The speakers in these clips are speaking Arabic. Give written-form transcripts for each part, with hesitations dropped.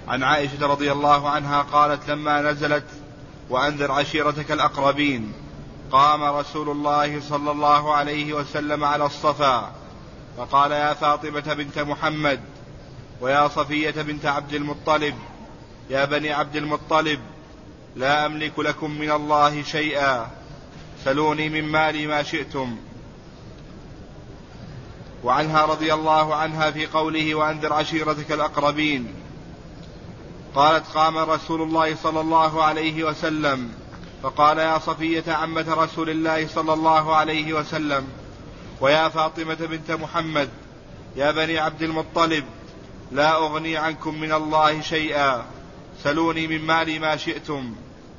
عن عائشة رضي الله عنها قالت لما نزلت وأنذر عشيرتك الأقربين قام رسول الله صلى الله عليه وسلم على الصفا فقال يا فاطمة بنت محمد ويا صفية بنت عبد المطلب يا بني عبد المطلب لا أملك لكم من الله شيئا سلوني من مالي ما شئتم. وعنها رضي الله عنها في قوله وأنذر عشيرتك الأقربين قالت قام رسول الله صلى الله عليه وسلم فقال يا صفية عمة رسول الله صلى الله عليه وسلم ويا فاطمة بنت محمد يا بني عبد المطلب لا أغني عنكم من الله شيئا سلوني من مالي ما شئتم.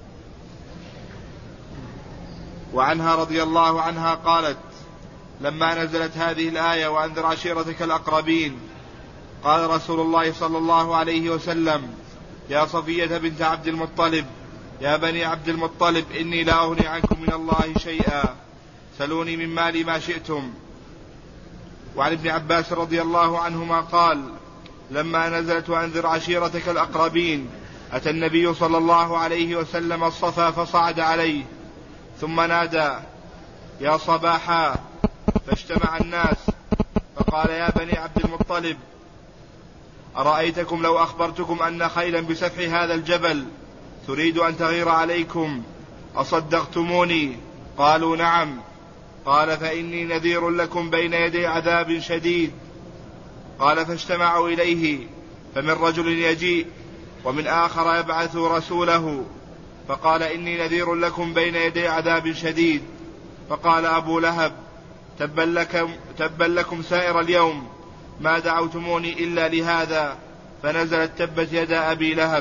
وعنها رضي الله عنها قالت لما نزلت هذه الآية وأنذر عشيرتك الأقربين قال رسول الله صلى الله عليه وسلم يا صفية بنت عبد المطلب يا بني عبد المطلب إني لا أغني عنكم من الله شيئا سلوني من مالي ما شئتم. وعن ابن عباس رضي الله عنهما قال لما نزلت وأنذر عشيرتك الأقربين أتى النبي صلى الله عليه وسلم الصفا فصعد عليه ثم نادى يا صباحا فاجتمع الناس فقال يا بني عبد المطلب أرأيتكم لو أخبرتكم أن خيلا بسفح هذا الجبل تريد أن تغير عليكم أصدقتموني؟ قالوا نعم. قال فإني نذير لكم بين يدي عذاب شديد. قال فاجتمعوا إليه فمن رجل يجيء ومن آخر يبعث رسوله فقال إني نذير لكم بين يدي عذاب شديد. فقال أبو لهب تبا لكم سائر اليوم ما دعوتموني إلا لهذا فنزلت تبت يدا أبي لهب.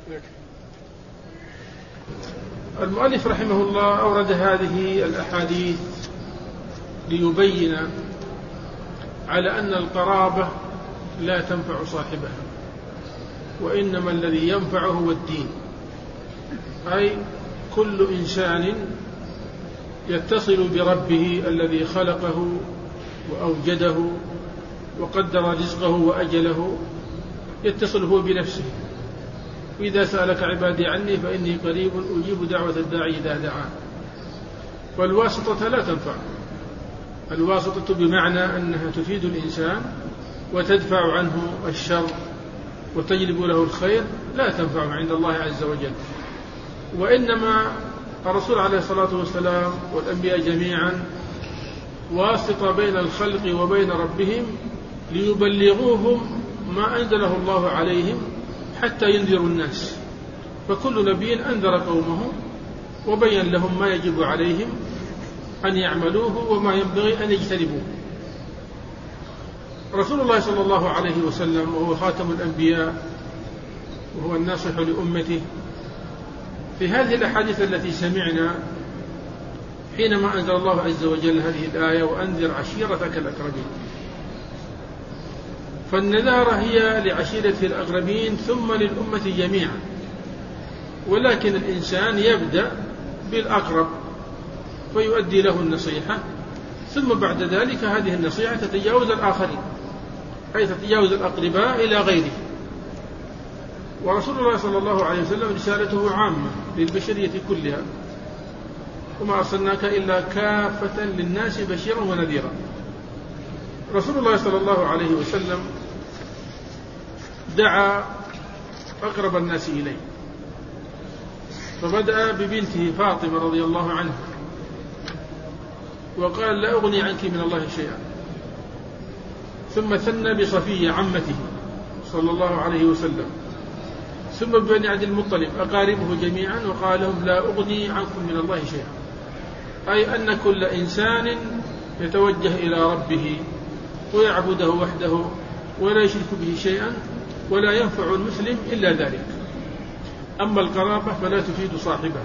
المؤلف رحمه الله أورد هذه الأحاديث ليبين على أن القرابة لا تنفع صاحبها وإنما الذي ينفعه هو الدين، أي كل إنسان يتصل بربه الذي خلقه وأوجده وقدر رزقه وأجله يتصل هو بنفسه. وإذا سألك عبادي عني فإني قريب أجيب دعوة الداعي إذا دعان. والواسطة لا تنفع. الواسطة بمعنى أنها تفيد الإنسان وتدفع عنه الشر وتجلب له الخير لا تنفع عند الله عز وجل. وإنما الرسول عليه الصلاة والسلام والأنبياء جميعا واسطة بين الخلق وبين ربهم ليبلغوهم ما أنزله الله عليهم حتى ينذروا الناس. فكل نبي أنذر قومه وبين لهم ما يجب عليهم أن يعملوه وما ينبغي أن يجتنبوه. رسول الله صلى الله عليه وسلم وهو خاتم الأنبياء وهو الناصح لأمته في هذه الأحاديث التي سمعنا حينما أنزل الله عز وجل هذه الآية وأنذر عشيرتك الأقربين، فالنذارة هي لعشيرته الأقربين ثم للأمة جميعا، ولكن الإنسان يبدأ بالأقرب فيؤدي له النصيحة ثم بعد ذلك هذه النصيحة تتجاوز الآخرين أي تتجاوز الأقرباء إلى غيره. ورسول الله صلى الله عليه وسلم رسالته عامة للبشرية كلها وما أرسلناك إلا كافة للناس بشيرا ونذيرا. رسول الله صلى الله عليه وسلم دعا أقرب الناس إليه فبدأ ببنته فاطمة رضي الله عنها وقال لا أغني عنك من الله شيئا، ثم ثنى بصفية عمته صلى الله عليه وسلم، ثم ببني عبد المطلب أقاربه جميعا وقال لهم لا أغني عنكم من الله شيئا، أي أن كل إنسان يتوجه إلى ربه ويعبده وحده ولا يشرك به شيئا ولا ينفع المسلم إلا ذلك. أما القرابة فلا تفيد صاحبها.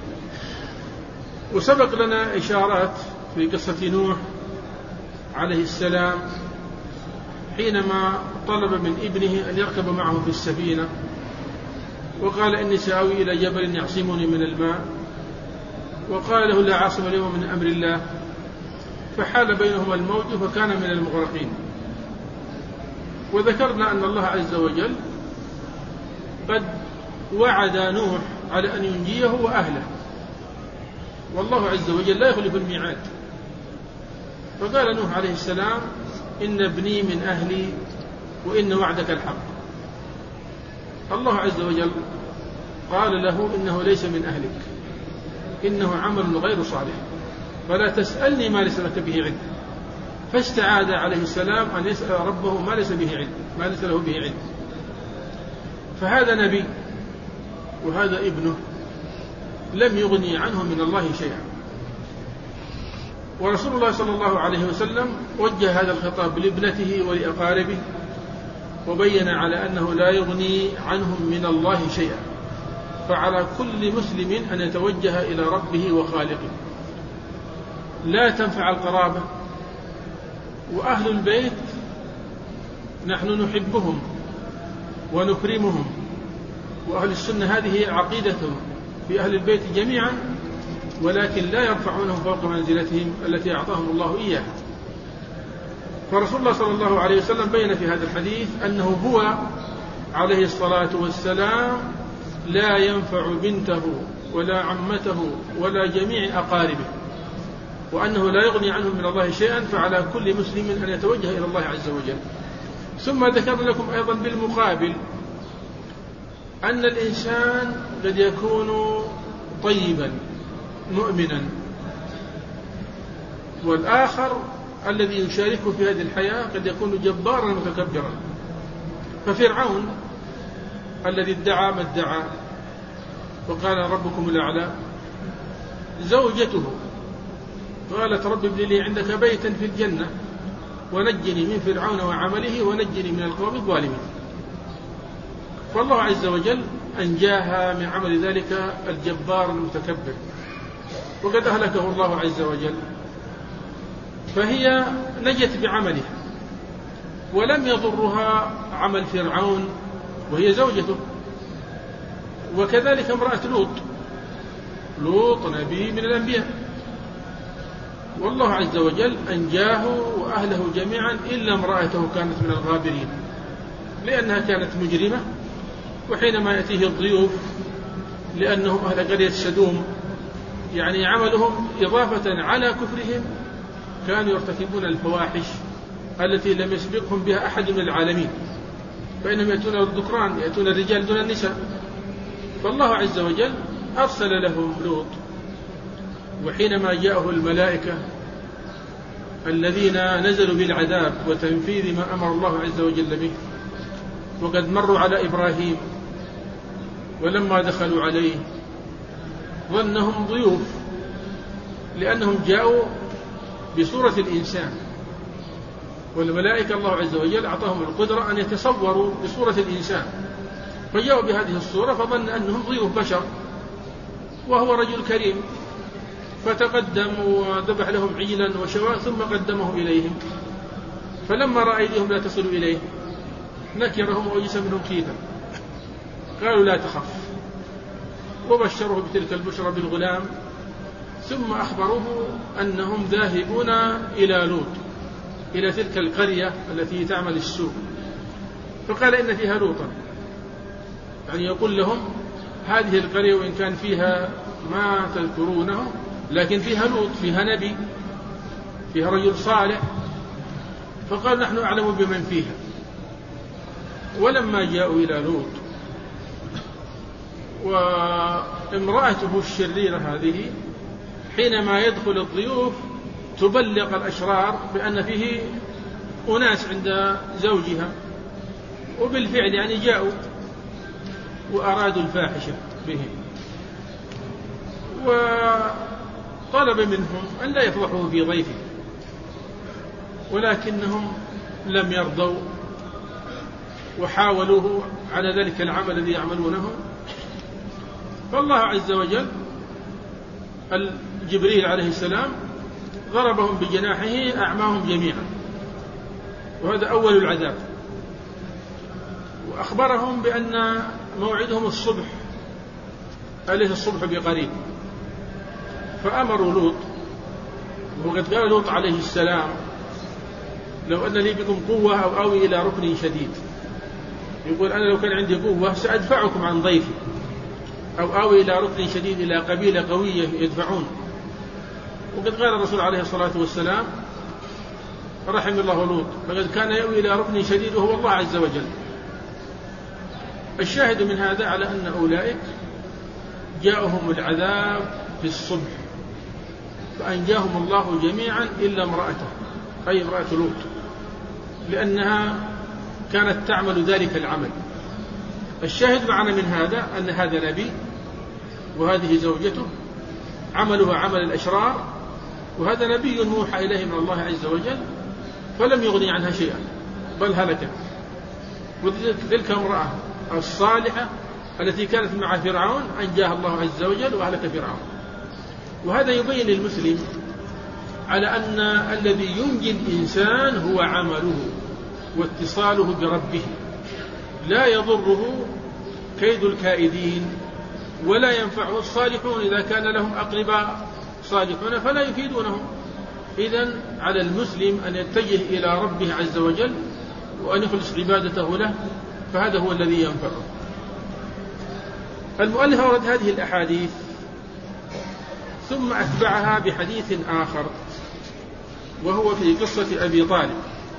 وسبق لنا إشارات في قصة نوح عليه السلام حينما طلب من ابنه أن يركب معه في السفينة وقال إني سآوي إلى جبل يعصمني من الماء، وقال له لا عاصم اليوم من أمر الله، فحال بينهما الموج فكان من المغرقين. وذكرنا أن الله عز وجل قد وعد نوح على أن ينجيه وأهله، والله عز وجل لا يخلف الميعاد. فقال نوح عليه السلام: إن ابني من أهلي وإن وعدك الحق. الله عز وجل قال له: إنه ليس من أهلك، إنه عمل غير صالح، فلا تسألني ما ليس لك به علم. فاستعاد عليه السلام أن يسأل ربه ما ليس له به علم. فهذا نبي وهذا ابنه لم يغني عنه من الله شيئا. ورسول الله صلى الله عليه وسلم وجه هذا الخطاب لابنته ولأقاربه، وبين على أنه لا يغني عنهم من الله شيئا. فعلى كل مسلم أن يتوجه إلى ربه وخالقه. لا تنفع القرابة، وأهل البيت نحن نحبهم ونكرمهم، وأهل السنة هذه عقيدتهم في أهل البيت جميعا، ولكن لا يرفعونهم فوق منزلتهم التي أعطاهم الله إياها. فرسول الله صلى الله عليه وسلم بين في هذا الحديث أنه هو عليه الصلاة والسلام لا ينفع بنته ولا عمته ولا جميع أقاربه، وأنه لا يغني عنهم من الله شيئا. فعلى كل مسلم أن يتوجه إلى الله عز وجل. ثم ذكر لكم أيضا بالمقابل أن الإنسان قد يكون طيبا مؤمنا، والآخر الذي يشاركه في هذه الحياة قد يكون جبارا متكبرا. ففرعون الذي ادعى ما ادعى وقال ربكم الأعلى، زوجته قالت: رب ابن لي عندك بيتا في الجنة ونجني من فرعون وعمله ونجني من القوم الظالمين. فالله عز وجل أنجاها من عمل ذلك الجبار المتكبر، وقد أهلكه الله عز وجل. فهي نجت بعملها، ولم يضرها عمل فرعون وهي زوجته. وكذلك امرأة لوط نبي من الأنبياء، والله عز وجل أنجاه وأهله جميعا إلا امرأته كانت من الغابرين، لأنها كانت مجرمة. وحينما يأتيه الضيوف لأنهم أهل قرية سدوم، يعني عملهم إضافة على كفرهم كانوا يرتكبون الفواحش التي لم يسبقهم بها أحد من العالمين، فإنهم يأتون الذكران، يأتون الرجال دون النساء. فالله عز وجل أرسل لهم لوط. وحينما جاءه الملائكة الذين نزلوا بالعذاب وتنفيذ ما أمر الله عز وجل به، وقد مروا على إبراهيم، ولما دخلوا عليه ظنهم ضيوف، لأنهم جاءوا بصورة الإنسان، والملائكة الله عز وجل أعطاهم القدرة أن يتصوروا بصورة الإنسان، فجاءوا بهذه الصورة فظن أنهم ضيوف بشر، وهو رجل كريم. فتقدم وذبح لهم عجلا وشواء ثم قدمه إليهم. فلما رأى أيديهم لا تصل إليه نكرهم وأوجس منهم خيفة. قالوا: لا تخف، وبشروه بتلك البشرى بالغلام. ثم أخبروه أنهم ذاهبون إلى لوط، إلى تلك القرية التي تعمل السوء. فقال: إن فيها لوطا، يعني يقول لهم هذه القرية وإن كان فيها ما تذكرونه لكن فيها لوط، فيها نبي، فيها رجل صالح. فقال: نحن أعلم بمن فيها. ولما جاءوا إلى لوط وامرأته الشريرة هذه حينما يدخل الضيوف تبلغ الأشرار بأن فيه أناس عند زوجها، وبالفعل يعني جاءوا وأرادوا الفاحشة بهم، وطلب منهم أن لا يفضحوه في ضيفه، ولكنهم لم يرضوا وحاولوه على ذلك العمل الذي يعملونه. فالله عز وجل جبريل عليه السلام ضربهم بجناحه أعماهم جميعا، وهذا أول العذاب. وأخبرهم بأن موعدهم الصبح، أليس الصبح بقريب. فأمروا لوط، وقد قال لوط عليه السلام: لو أن لي بكم قوة أو آوي إلى ركن شديد. يقول أنا لو كان عندي قوة سأدفعكم عن ضيفي، أو آوي إلى ركن شديد إلى قبيلة قوية يدفعون. وقد قال الرسول عليه الصلاة والسلام رحم الله لوط لقد كان يأوي إلى ركن شديد وهو الله عز وجل. الشاهد من هذا على أن أولئك جاءهم العذاب في الصبح فأنجاهم الله جميعا إلا امرأته، أي امرأة لوط، لأنها كانت تعمل ذلك العمل. الشاهد معنا من هذا أن هذا نبي وهذه زوجته عملها عمل الأشرار، وهذا نبي موحى إليه من الله عز وجل فلم يغني عنها شيئا بل هلكت. وتلك امرأة الصالحة التي كانت مع فرعون أنجاها الله عز وجل وأهلك فرعون. وهذا يبين للمسلم على أن الذي ينجي الإنسان هو عمله واتصاله بربه، لا يضره كيد الكائدين ولا ينفعه الصالحون إذا كان لهم أقرباء صالحون فلا يفيدونهم. إذن على المسلم أن يتجه إلى ربه عز وجل وأن يخلص عبادته له، فهذا هو الذي ينفعه. المؤلف أورد هذه الأحاديث ثم أتبعها بحديث آخر وهو في قصة أبي طالب.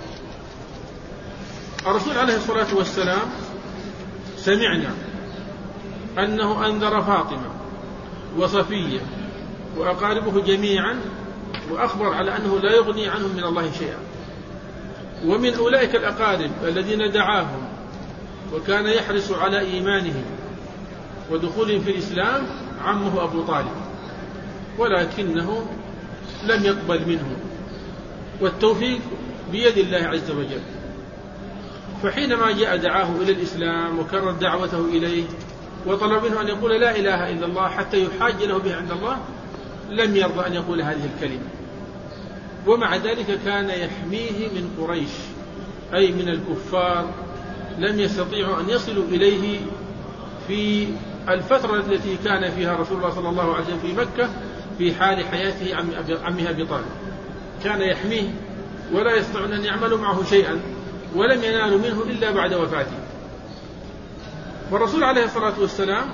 الرسول عليه الصلاة والسلام سمعنا أنه أنذر فاطمة وصفية وأقاربه جميعا، وأخبر على أنه لا يغني عنهم من الله شيئا. ومن أولئك الأقارب الذين دعاهم وكان يحرص على إيمانهم ودخولهم في الإسلام عمه أبو طالب، ولكنه لم يقبل منه، والتوفيق بيد الله عز وجل. فحينما جاء دعاه إلى الإسلام وكرر دعوته إليه وطلب منه أن يقول لا إله إلا الله حتى يحاج له به عند الله، لم يرضى أن يقول هذه الكلمة. ومع ذلك كان يحميه من قريش أي من الكفار، لم يستطيعوا أن يصلوا إليه في الفترة التي كان فيها رسول الله صلى الله عليه وسلم في مكة في حال حياته عمه أبي طالب. كان يحميه ولا يستطيعون أن يعملوا معه شيئا، ولم ينالوا منه إلا بعد وفاته. والرسول عليه الصلاة والسلام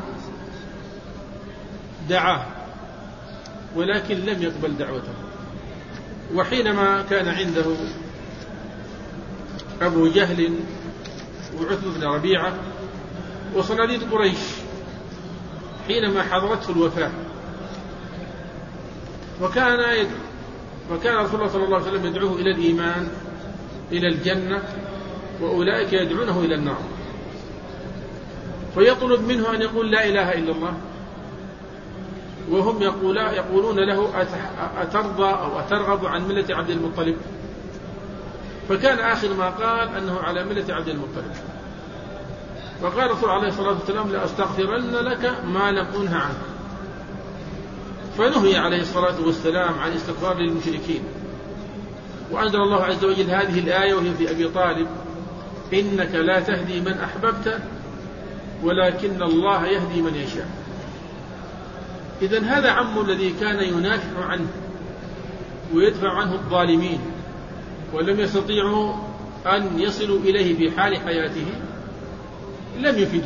دعاه ولكن لم يقبل دعوته. وحينما كان عنده أبو جهل وعتبة بن ربيعة وصناديد قريش حينما حضرته الوفاة، وكان رسول الله صلى الله عليه وسلم يدعوه إلى الإيمان إلى الجنة، وأولئك يدعونه إلى النار، فيطلب منه أن يقول لا إله إلا الله، وهم يقولون له أترضى أو أترغب عن ملة عبد المطلب؟ فكان آخر ما قال أنه على ملة عبد المطلب. وقال الرسول عليه الصلاة والسلام لأستغفرن لك ما لم أنه عنه. فنهي عليه الصلاة والسلام عن استغفار للمشركين، وأنزل الله عز وجل هذه الآية وهي في أبي طالب: إنك لا تهدي من أحببت ولكن الله يهدي من يشاء. إذن هذا عمه الذي كان ينافع عنه ويدفع عنه الظالمين ولم يستطيعوا أن يصلوا إليه في حال حياته لم يفده.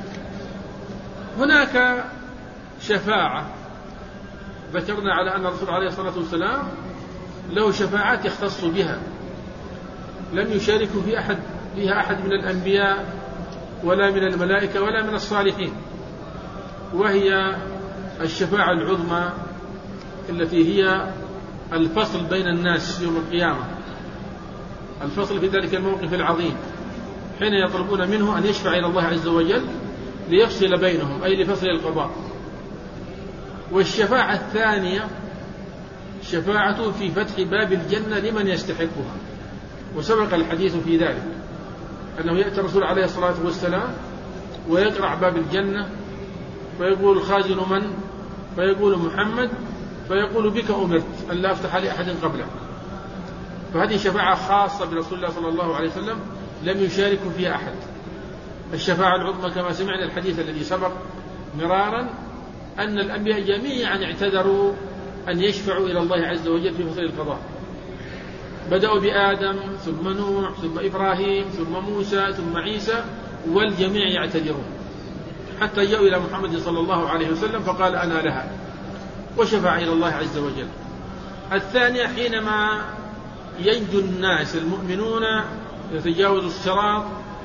هناك شفاعة ذكرنا على أن الرسول عليه الصلاة والسلام له شفاعات يختص بها لم يشارك فيها أحد من الأنبياء ولا من الملائكة ولا من الصالحين، وهي الشفاعة العظمى التي هي الفصل بين الناس يوم القيامة، الفصل في ذلك الموقف العظيم حين يطلبون منه أن يشفع إلى الله عز وجل ليفصل بينهم أي لفصل القضاء. والشفاعة الثانية شفاعة في فتح باب الجنة لمن يستحقها، وسبق الحديث في ذلك أنه يأتي الرسول عليه الصلاة والسلام ويقرع باب الجنة فيقول خازن من؟ فيقول محمد، فيقول بك أمرت أن لا أفتح لأحد قبله. فهذه شفاعة خاصة برسول الله صلى الله عليه وسلم لم يشارك فيها أحد. الشفاعة العظمى كما سمعنا الحديث الذي سبق مرارا أن الأنبياء جميعا اعتذروا أن يشفعوا إلى الله عز وجل في فصل القضاء، بدأوا بآدم ثم نوح ثم إبراهيم ثم موسى ثم عيسى والجميع يعتذرون، حتى جاءوا إلى محمد صلى الله عليه وسلم فقال أنا لها، وشفع إلى الله عز وجل. الثانية حينما ينجو الناس المؤمنون يتجاوز الصراط،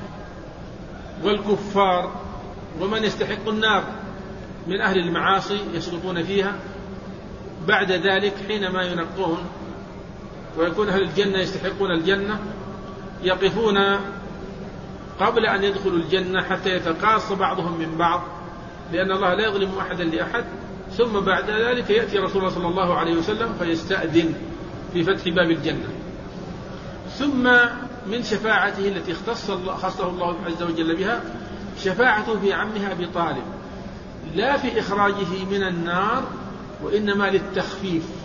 والكفار ومن يستحق النار من أهل المعاصي يسقطون فيها، بعد ذلك حينما ينقون ويكون أهل الجنة يستحقون الجنة يقفون قبل أن يدخلوا الجنة حتى يتقاص بعضهم من بعض، لأن الله لا يظلم أحدا لأحد. ثم بعد ذلك يأتي رسول الله صلى الله عليه وسلم فيستأذن في فتح باب الجنة. ثم من شفاعته التي خصه الله عز وجل بها شفاعته في عمه أبي طالب، لا في إخراجه من النار وإنما للتخفيف،